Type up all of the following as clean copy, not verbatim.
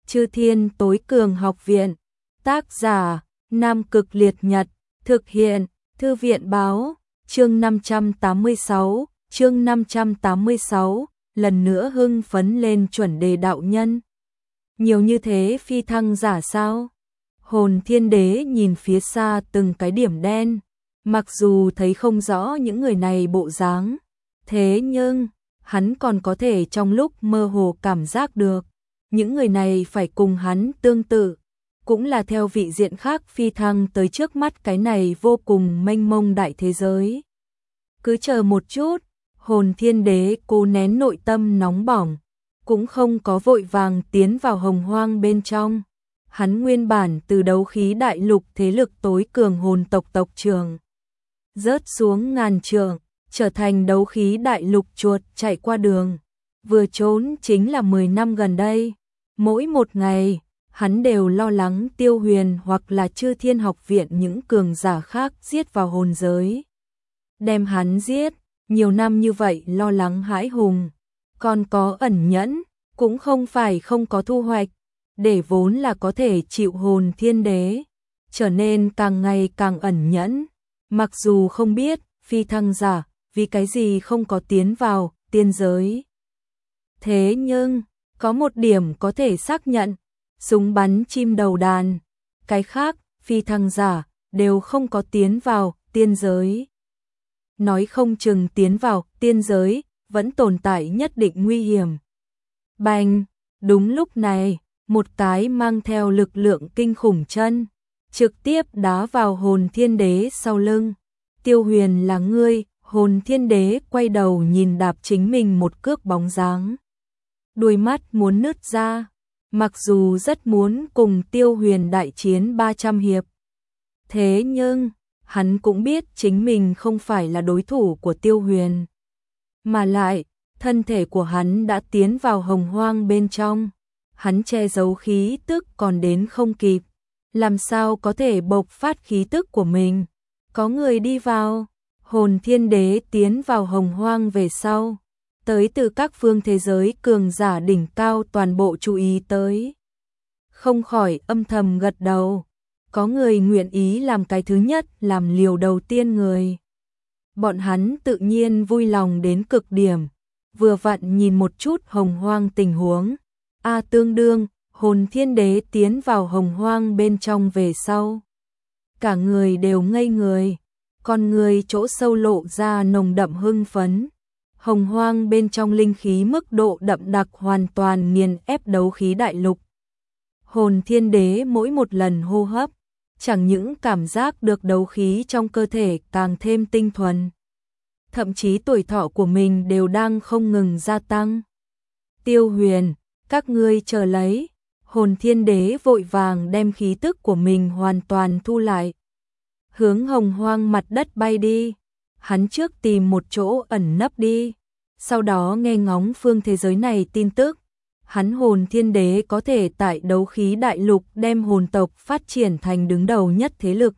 Chư Thiên Tối Cường Học Viện. Tác giả: Nam Cực Liệt Nhật. Thực hiện: Thư viện báo. Chương 586, lần nữa hưng phấn lên chuẩn đề đạo nhân. Nhiều như thế phi thăng giả sao? Hồn Thiên Đế nhìn phía xa từng cái điểm đen, mặc dù thấy không rõ những người này bộ dáng, thế nhưng hắn còn có thể trong lúc mơ hồ cảm giác được, những người này phải cùng hắn tương tự, cũng là theo vị diện khác phi thăng tới trước mắt cái này vô cùng mênh mông đại thế giới. Cứ chờ một chút, Hồn Thiên Đế cố nén nội tâm nóng bỏng, cũng không có vội vàng tiến vào hồng hoang bên trong. Hắn nguyên bản từ đấu khí đại lục thế lực tối cường hồn tộc tộc trưởng, rớt xuống ngàn trượng, trở thành đấu khí đại lục chuột chạy qua đường. Vừa trốn chính là 10 năm gần đây. Mỗi một ngày, hắn đều lo lắng Tiêu Huyền hoặc là Chư Thiên Học Viện những cường giả khác giết vào hồn giới. Đem hắn giết, nhiều năm như vậy lo lắng hãi hùng, còn có ẩn nhẫn, cũng không phải không có thu hoạch, để vốn là có thể chịu Hồn Thiên Đế, trở nên càng ngày càng ẩn nhẫn. Mặc dù không biết phi thăng giả vì cái gì không có tiến vào tiên giới, thế nhưng có một điểm có thể xác nhận, súng bắn chim đầu đàn, cái khác phi thăng giả đều không có tiến vào tiên giới. Nói không chừng tiến vào tiên giới vẫn tồn tại nhất định nguy hiểm. Bành, đúng lúc này, một cái mang theo lực lượng kinh khủng chân trực tiếp đá vào Hồn Thiên Đế sau lưng. Tiêu Huyền là ngươi? Hồn Thiên Đế quay đầu nhìn đạp chính mình một cước bóng dáng, đuôi mắt muốn nứt ra. Mặc dù rất muốn cùng Tiêu Huyền đại chiến 300 hiệp, thế nhưng hắn cũng biết chính mình không phải là đối thủ của Tiêu Huyền, mà lại thân thể của hắn đã tiến vào hồng hoang bên trong, hắn che giấu khí tức còn đến không kịp, làm sao có thể bộc phát khí tức của mình. Có người đi vào. Hồn Thiên Đế tiến vào hồng hoang về sau, tới từ các phương thế giới cường giả đỉnh cao toàn bộ chú ý tới, không khỏi âm thầm gật đầu. Có người nguyện ý làm cái thứ nhất, làm liều đầu tiên người. Bọn hắn tự nhiên vui lòng đến cực điểm, vừa vặn nhìn một chút hồng hoang tình huống. Tương đương, Hồn Thiên Đế tiến vào hồng hoang bên trong về sau, cả người đều ngây người, con người chỗ sâu lộ ra nồng đậm hưng phấn. Hồng hoang bên trong linh khí mức độ đậm đặc hoàn toàn nghiền ép đấu khí đại lục. Hồn Thiên Đế mỗi một lần hô hấp, chẳng những cảm giác được đấu khí trong cơ thể càng thêm tinh thuần, thậm chí tuổi thọ của mình đều đang không ngừng gia tăng. Tiêu Huyền, các ngươi chờ lấy. Hồn Thiên Đế vội vàng đem khí tức của mình hoàn toàn thu lại, hướng hồng hoang mặt đất bay đi. Hắn trước tìm một chỗ ẩn nấp đi, sau đó nghe ngóng phương thế giới này tin tức. Hắn Hồn Thiên Đế có thể tại đấu khí đại lục đem hồn tộc phát triển thành đứng đầu nhất thế lực.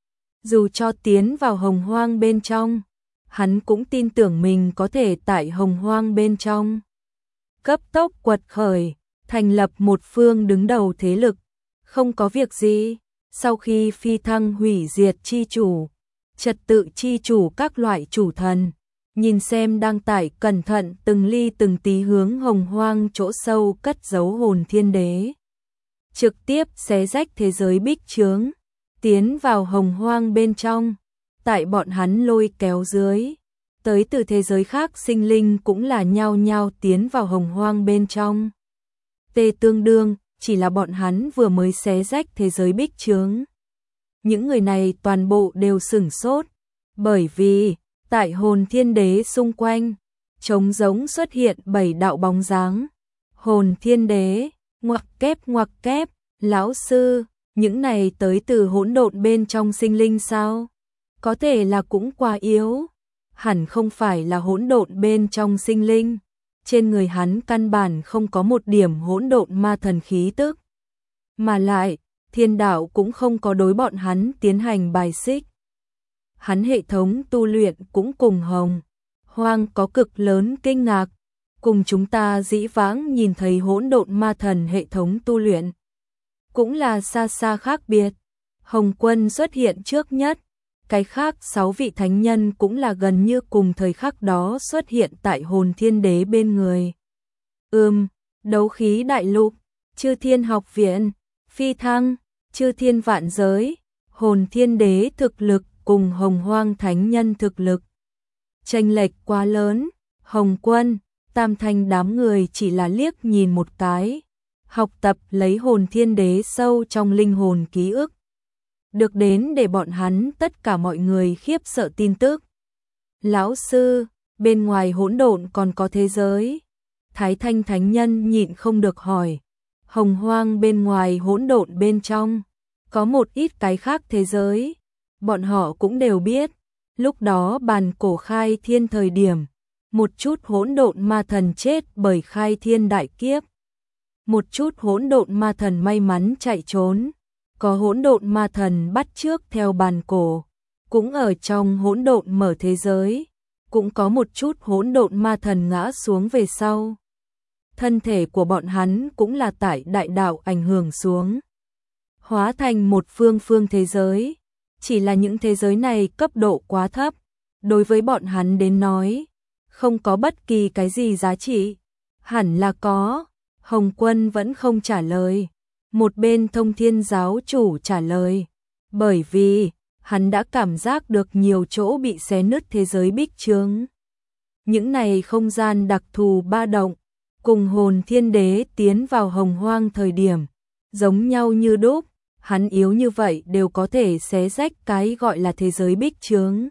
Dù cho tiến vào hồng hoang bên trong, hắn cũng tin tưởng mình có thể tại hồng hoang bên trong cấp tốc quật khởi, thành lập một phương đứng đầu thế lực. Không có việc gì, sau khi phi thăng hủy diệt chi chủ, trật tự chi chủ các loại chủ thần, nhìn xem đang tải cẩn thận từng ly từng tí hướng hồng hoang chỗ sâu cất giấu Hồn Thiên Đế, trực tiếp xé rách thế giới bích chướng, tiến vào hồng hoang bên trong. Tại bọn hắn lôi kéo dưới, tới từ thế giới khác sinh linh cũng là nhao nhao tiến vào hồng hoang bên trong. Tương đương, chỉ là bọn hắn vừa mới xé rách thế giới bích chướng, những người này toàn bộ đều sửng sốt, bởi vì tại Hồn Thiên Đế xung quanh trống rỗng xuất hiện 7 đạo bóng dáng. Hồn Thiên Đế, ngoặc kép, lão sư, những này tới từ hỗn độn bên trong sinh linh sao? Có thể là cũng quá yếu, hẳn không phải là hỗn độn bên trong sinh linh. Trên người hắn căn bản không có một điểm hỗn độn ma thần khí tức, mà lại thiên đạo cũng không có đối bọn hắn tiến hành bài xích. Hắn hệ thống tu luyện cũng cùng hồng hoang có cực lớn kinh ngạc, cùng chúng ta dĩ vãng nhìn thấy hỗn độn ma thần hệ thống tu luyện. Cũng là xa xa khác biệt. Hồng Quân xuất hiện trước nhất, cái khác 6 vị thánh nhân cũng là gần như cùng thời khắc đó xuất hiện tại Hồn Thiên Đế bên người. Đấu khí đại lục, Chư Thiên học viện, phi thăng, Chư Thiên vạn giới, Hồn Thiên Đế thực lực cùng Hồng Hoang thánh nhân thực lực chênh lệch quá lớn. Hồng Quân, Tam Thanh đám người chỉ là liếc nhìn một cái, học tập lấy Hồn Thiên Đế sâu trong linh hồn ký ức, được đến để bọn hắn tất cả mọi người khiếp sợ tin tức. Lão sư, bên ngoài hỗn độn còn có thế giới. Thái Thanh thánh nhân nhịn không được hỏi. Hồng Hoang bên ngoài hỗn độn bên trong có một ít cái khác thế giới, bọn họ cũng đều biết. Lúc đó bàn cổ khai thiên thời điểm, một chút hỗn độn ma thần chết bởi khai thiên đại kiếp, một chút hỗn độn ma thần may mắn chạy trốn, có hỗn độn ma thần bắt chước theo bàn cổ, cũng ở trong hỗn độn mở thế giới, cũng có một chút hỗn độn ma thần ngã xuống về sau. Thân thể của bọn hắn cũng là tại đại đạo ảnh hưởng xuống, hóa thành một phương thế giới. Chỉ là những thế giới này cấp độ quá thấp, đối với bọn hắn đến nói, không có bất kỳ cái gì giá trị. Hẳn là có. Hồng Quân vẫn không trả lời. Một bên Thông Thiên giáo chủ trả lời, bởi vì hắn đã cảm giác được nhiều chỗ bị xé nứt thế giới bích chướng. Những này không gian đặc thù ba động, cùng Hồn Thiên Đế tiến vào Hồng Hoang thời điểm, giống nhau như đúc. Hắn yếu như vậy đều có thể xé rách cái gọi là thế giới bích chướng.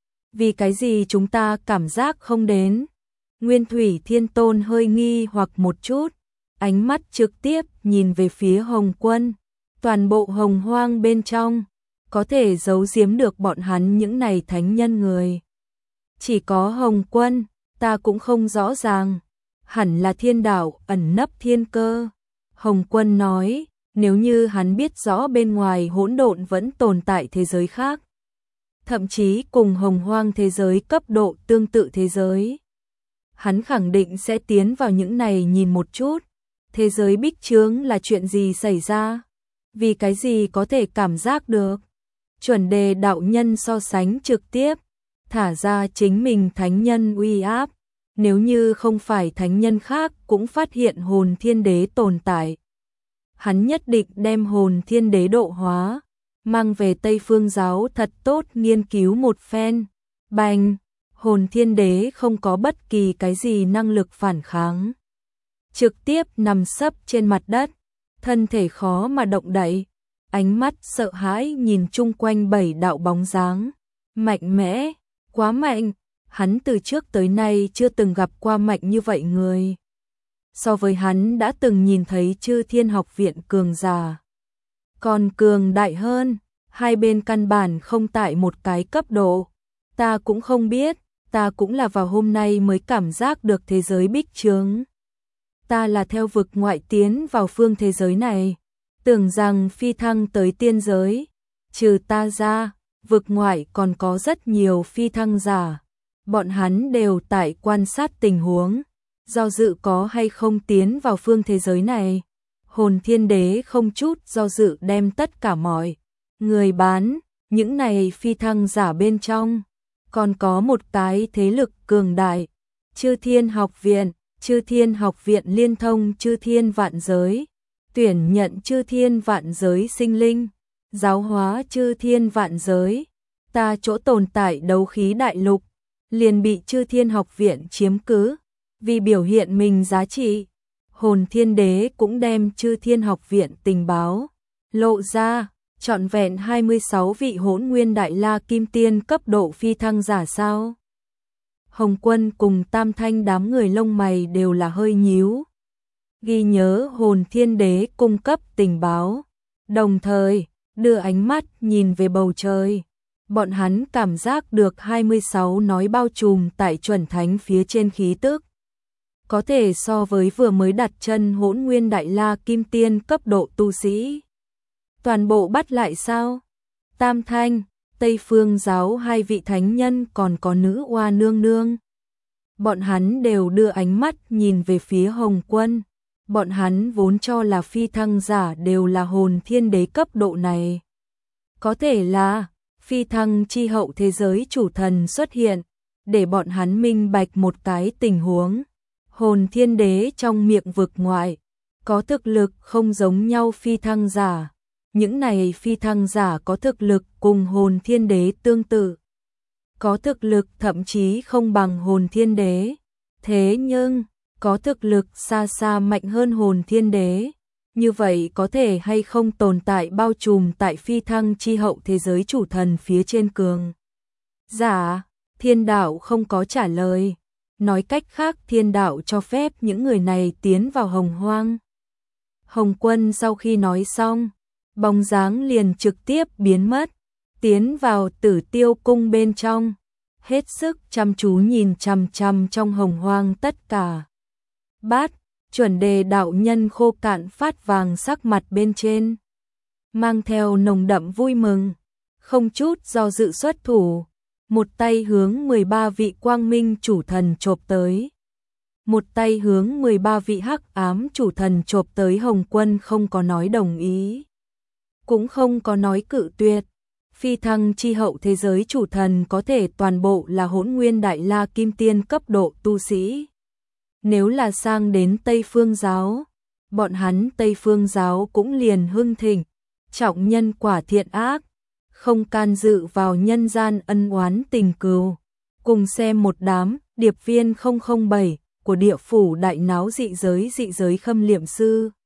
Vì cái gì chúng ta cảm giác không đến? Nguyên Thủy Thiên Tôn hơi nghi hoặc một chút, ánh mắt trực tiếp nhìn về phía Hồng Quân. Toàn bộ Hồng Hoang bên trong, có thể giấu giếm được bọn hắn những này thánh nhân người. Chỉ có Hồng Quân, ta cũng không rõ ràng. Hẳn là thiên đạo ẩn nấp thiên cơ. Hồng Quân nói, nếu như hắn biết rõ bên ngoài hỗn độn vẫn tồn tại thế giới khác, thậm chí cùng Hồng Hoang thế giới cấp độ tương tự thế giới, hắn khẳng định sẽ tiến vào những này nhìn một chút. Thế giới bích chướng là chuyện gì xảy ra? Vì cái gì có thể cảm giác được? Chuẩn Đề đạo nhân so sánh trực tiếp, thả ra chính mình thánh nhân uy áp. Nếu như không phải thánh nhân khác cũng phát hiện Hồn Thiên Đế tồn tại, hắn nhất định đem Hồn Thiên Đế độ hóa, mang về Tây Phương giáo thật tốt nghiên cứu một phen. Bành, Hồn Thiên Đế không có bất kỳ cái gì năng lực phản kháng, trực tiếp nằm sấp trên mặt đất, thân thể khó mà động đậy, ánh mắt sợ hãi nhìn chung quanh 7 đạo bóng dáng. Mạnh mẽ, quá mạnh, hắn từ trước tới nay chưa từng gặp qua mạnh như vậy người. So với hắn đã từng nhìn thấy Chư Thiên học viện cường giả, còn cường đại hơn, hai bên căn bản không tại một cái cấp độ. Ta cũng không biết, ta cũng là vào hôm nay mới cảm giác được thế giới bích chướng. Ta là theo vực ngoại tiến vào phương thế giới này, tưởng rằng phi thăng tới tiên giới. Trừ ta ra, vực ngoại còn có rất nhiều phi thăng giả, bọn hắn đều tại quan sát tình huống, do dự có hay không tiến vào phương thế giới này. Hồn Thiên Đế không chút do dự đem tất cả mọi người bán. Những này phi thăng giả bên trong còn có một cái thế lực cường đại, Chư Thiên học viện. Chư Thiên học viện liên thông Chư Thiên vạn giới, tuyển nhận Chư Thiên vạn giới sinh linh, giáo hóa Chư Thiên vạn giới. Ta chỗ tồn tại đấu khí đại lục liền bị Chư Thiên học viện chiếm cứ. Vì biểu hiện mình giá trị, Hồn Thiên Đế cũng đem Chư Thiên học viện tình báo lộ ra, trọn vẹn 26 vị Hỗn Nguyên Đại La Kim Tiên cấp độ phi thăng giả sao? Hồng Quân cùng Tam Thanh đám người lông mày đều là hơi nhíu. Ghi nhớ Hồn Thiên Đế cung cấp tình báo, đồng thời đưa ánh mắt nhìn về bầu trời. Bọn hắn cảm giác được 26 nói bao trùm tại chuẩn thánh phía trên khí tức, có thể so với vừa mới đặt chân Hỗn Nguyên Đại La Kim Tiên cấp độ tu sĩ. Toàn bộ bắt lại sao? Tam Thanh, Tây Phương giáo hai vị thánh nhân còn có nữ oa nương nương. Bọn hắn đều đưa ánh mắt nhìn về phía Hồng Quân. Bọn hắn vốn cho là phi thăng giả đều là hồn thiên đế cấp độ này. Có thể là phi thăng chi hậu thế giới chủ thần xuất hiện, để bọn hắn minh bạch một cái tình huống. Hồn thiên đế trong miệng vực ngoại, có thực lực không giống nhau phi thăng giả. Những này phi thăng giả có thực lực cùng hồn thiên đế tương tự. Có thực lực thậm chí không bằng hồn thiên đế. Thế nhưng, có thực lực xa xa mạnh hơn hồn thiên đế. Như vậy có thể hay không tồn tại bao trùm tại phi thăng chi hậu thế giới chủ thần phía trên cường? Giả, thiên đạo không có trả lời. Nói cách khác thiên đạo cho phép những người này tiến vào hồng hoang. Hồng Quân sau khi nói xong, bóng dáng liền trực tiếp biến mất, tiến vào Tử Tiêu cung bên trong, hết sức chăm chú nhìn chằm chằm trong hồng hoang tất cả. Bát, chuẩn đề đạo nhân khô cạn phát vàng sắc mặt bên trên, mang theo nồng đậm vui mừng, không chút do dự xuất thủ, một tay hướng 13 vị quang minh chủ thần chộp tới. Một tay hướng 13 vị hắc ám chủ thần chộp tới. Hồng Quân không có nói đồng ý, cũng không có nói cự tuyệt. Phi thăng chi hậu thế giới chủ thần có thể toàn bộ là Hỗn Nguyên Đại La Kim Tiên cấp độ tu sĩ. Nếu là sang đến Tây Phương giáo, bọn hắn Tây Phương giáo cũng liền hưng thịnh, trọng nhân quả thiện ác, không can dự vào nhân gian ân oán tình cừu. Cùng xem một đám điệp viên 007 của địa phủ đại náo dị giới khâm liệm sư.